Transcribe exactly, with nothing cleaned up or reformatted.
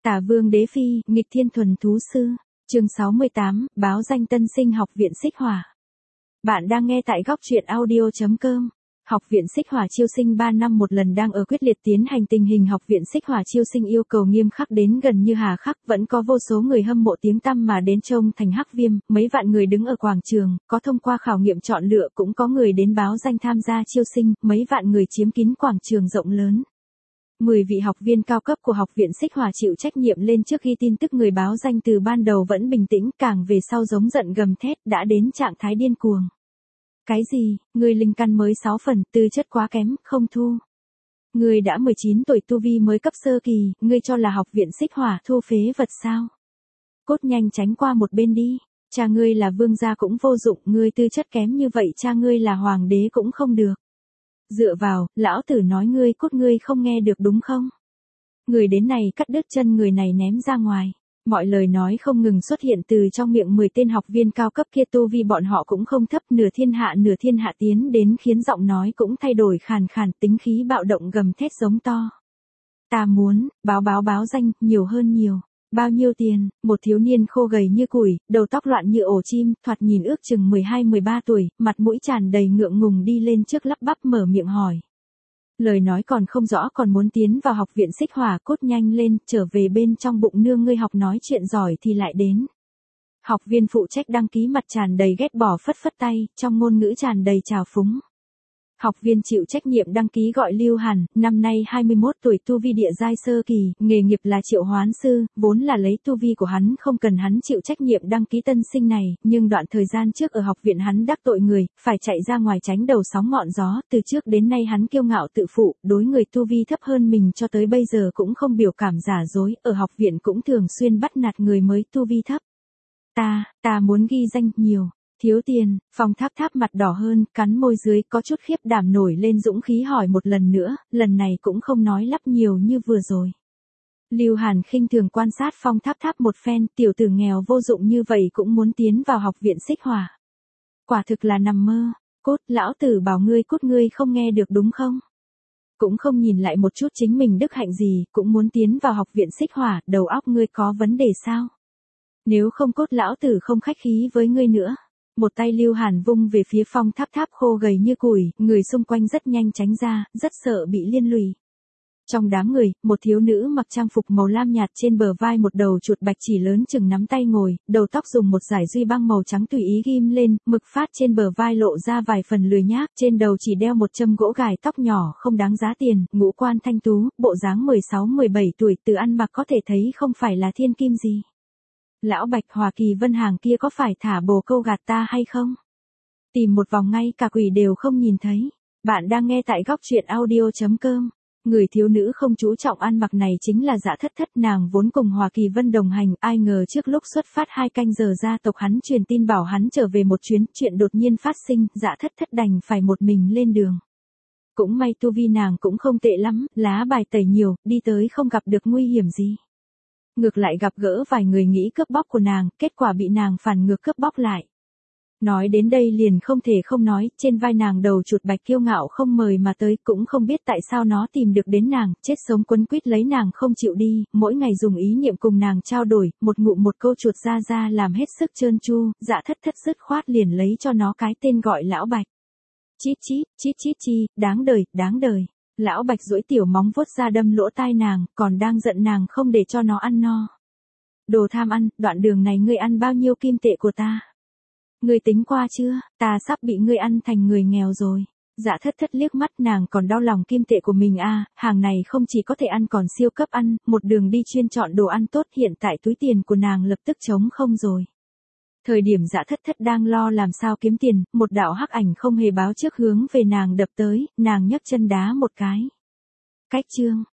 Tả Vương Đế Phi, nghịch thiên thuần thú sư. Chương sáu mươi tám, báo danh tân sinh Học viện Xích Hỏa. Bạn đang nghe tại góc truyện audio chấm com. Học viện Xích Hỏa chiêu sinh ba năm một lần đang ở quyết liệt tiến hành. Tình hình Học viện Xích Hỏa chiêu sinh yêu cầu nghiêm khắc đến gần như hà khắc, vẫn có vô số người hâm mộ tiếng tăm mà đến trông thành Hắc Viêm, mấy vạn người đứng ở quảng trường, có thông qua khảo nghiệm chọn lựa cũng có người đến báo danh tham gia chiêu sinh, mấy vạn người chiếm kín quảng trường rộng lớn. mười vị học viên cao cấp của Học viện Xích Hỏa chịu trách nhiệm lên trước khi tin tức người báo danh từ ban đầu vẫn bình tĩnh, càng về sau giống giận gầm thét, đã đến trạng thái điên cuồng. Cái gì, người linh căn mới sáu phần, tư chất quá kém, không thu. Người đã mười chín tuổi tu vi mới cấp sơ kỳ, ngươi cho là Học viện Xích Hỏa thu phế vật sao? Cốt nhanh tránh qua một bên đi, cha ngươi là vương gia cũng vô dụng, ngươi tư chất kém như vậy cha ngươi là hoàng đế cũng không được. Dựa vào, lão tử nói ngươi cốt ngươi không nghe được đúng không? Người đến này cắt đứt chân người này ném ra ngoài. Mọi lời nói không ngừng xuất hiện từ trong miệng mười tên học viên cao cấp kia, tu vi bọn họ cũng không thấp, nửa thiên hạ nửa thiên hạ tiến đến khiến giọng nói cũng thay đổi khàn khàn, tính khí bạo động gầm thét giống to. Ta muốn, báo báo báo danh, nhiều hơn nhiều. Bao nhiêu tiền? Một thiếu niên khô gầy như củi, đầu tóc loạn như ổ chim, thoạt nhìn ước chừng mười hai mười ba tuổi, mặt mũi tràn đầy ngượng ngùng đi lên trước lắp bắp mở miệng hỏi. Lời nói còn không rõ còn muốn tiến vào Học viện Xích Hỏa, cốt nhanh lên, trở về bên trong bụng nương ngươi học nói chuyện giỏi thì lại đến. Học viên phụ trách đăng ký mặt tràn đầy ghét bỏ phất phất tay, trong ngôn ngữ tràn đầy trào phúng. Học viên chịu trách nhiệm đăng ký gọi Lưu Hàn, năm nay hai mươi mốt tuổi, tu vi địa giai sơ kỳ, nghề nghiệp là triệu hoán sư, vốn là lấy tu vi của hắn không cần hắn chịu trách nhiệm đăng ký tân sinh này, nhưng đoạn thời gian trước ở học viện hắn đắc tội người, phải chạy ra ngoài tránh đầu sóng ngọn gió, từ trước đến nay hắn kiêu ngạo tự phụ, đối người tu vi thấp hơn mình cho tới bây giờ cũng không biểu cảm giả dối, ở học viện cũng thường xuyên bắt nạt người mới tu vi thấp. Ta, ta muốn ghi danh nhiều. Thiếu tiền, Phong Tháp Tháp mặt đỏ hơn, cắn môi dưới có chút khiếp đảm nổi lên dũng khí hỏi một lần nữa, lần này cũng không nói lắp nhiều như vừa rồi. Lưu Hàn khinh thường quan sát Phong Tháp Tháp một phen, tiểu tử nghèo vô dụng như vậy cũng muốn tiến vào Học viện Xích Hỏa. Quả thực là nằm mơ, cốt, lão tử bảo ngươi cốt ngươi không nghe được đúng không? Cũng không nhìn lại một chút chính mình đức hạnh gì, cũng muốn tiến vào Học viện Xích Hỏa, đầu óc ngươi có vấn đề sao? Nếu không cốt lão tử không khách khí với ngươi nữa. Một tay Lưu Hàn vung về phía Phong Tháp Tháp khô gầy như củi, người xung quanh rất nhanh tránh ra, rất sợ bị liên lụy. Trong đám người, một thiếu nữ mặc trang phục màu lam nhạt, trên bờ vai một đầu chuột bạch chỉ lớn chừng nắm tay ngồi, đầu tóc dùng một dải duy băng màu trắng tùy ý ghim lên, mực phát trên bờ vai lộ ra vài phần lười nhác, trên đầu chỉ đeo một châm gỗ gài, tóc nhỏ không đáng giá tiền, ngũ quan thanh tú, bộ dáng mười sáu mười bảy tuổi, từ ăn mặc có thể thấy không phải là thiên kim gì. Lão Bạch, Hòa Kỳ Vân hàng kia có phải thả bồ câu gạt ta hay không? Tìm một vòng ngay cả quỷ đều không nhìn thấy. Bạn đang nghe tại góc truyện audio chấm com. Người thiếu nữ không chú trọng ăn mặc này chính là Dạ Thất Thất, nàng vốn cùng Hòa Kỳ Vân đồng hành, ai ngờ trước lúc xuất phát hai canh giờ gia tộc hắn truyền tin bảo hắn trở về một chuyến, chuyện đột nhiên phát sinh, Dạ Thất Thất đành phải một mình lên đường. Cũng may tu vi nàng cũng không tệ lắm, lá bài tẩy nhiều, đi tới không gặp được nguy hiểm gì. Ngược lại gặp gỡ vài người nghĩ cướp bóc của nàng, kết quả bị nàng phản ngược cướp bóc lại. Nói đến đây liền không thể không nói, trên vai nàng đầu chuột bạch kiêu ngạo không mời mà tới, cũng không biết tại sao nó tìm được đến nàng, chết sống quấn quýt lấy nàng không chịu đi, mỗi ngày dùng ý niệm cùng nàng trao đổi, một ngụm một câu chuột ra ra làm hết sức trơn tru, Dạ Thất Thất dứt khoát liền lấy cho nó cái tên gọi Lão Bạch. Chít chít, chít chít chi, đáng đời, đáng đời. Lão Bạch duỗi tiểu móng vuốt ra đâm lỗ tai nàng, còn đang giận nàng không để cho nó ăn no. Đồ tham ăn, đoạn đường này ngươi ăn bao nhiêu kim tệ của ta? Ngươi tính qua chưa, ta sắp bị ngươi ăn thành người nghèo rồi. Dạ Thất Thất liếc mắt, nàng còn đau lòng kim tệ của mình à, hàng này không chỉ có thể ăn còn siêu cấp ăn, một đường đi chuyên chọn đồ ăn tốt, hiện tại túi tiền của nàng lập tức trống không rồi. Thời điểm Dạ Thất Thất đang lo làm sao kiếm tiền, một đạo hắc ảnh không hề báo trước hướng về nàng đập tới, nàng nhấc chân đá một cái. Cách chương,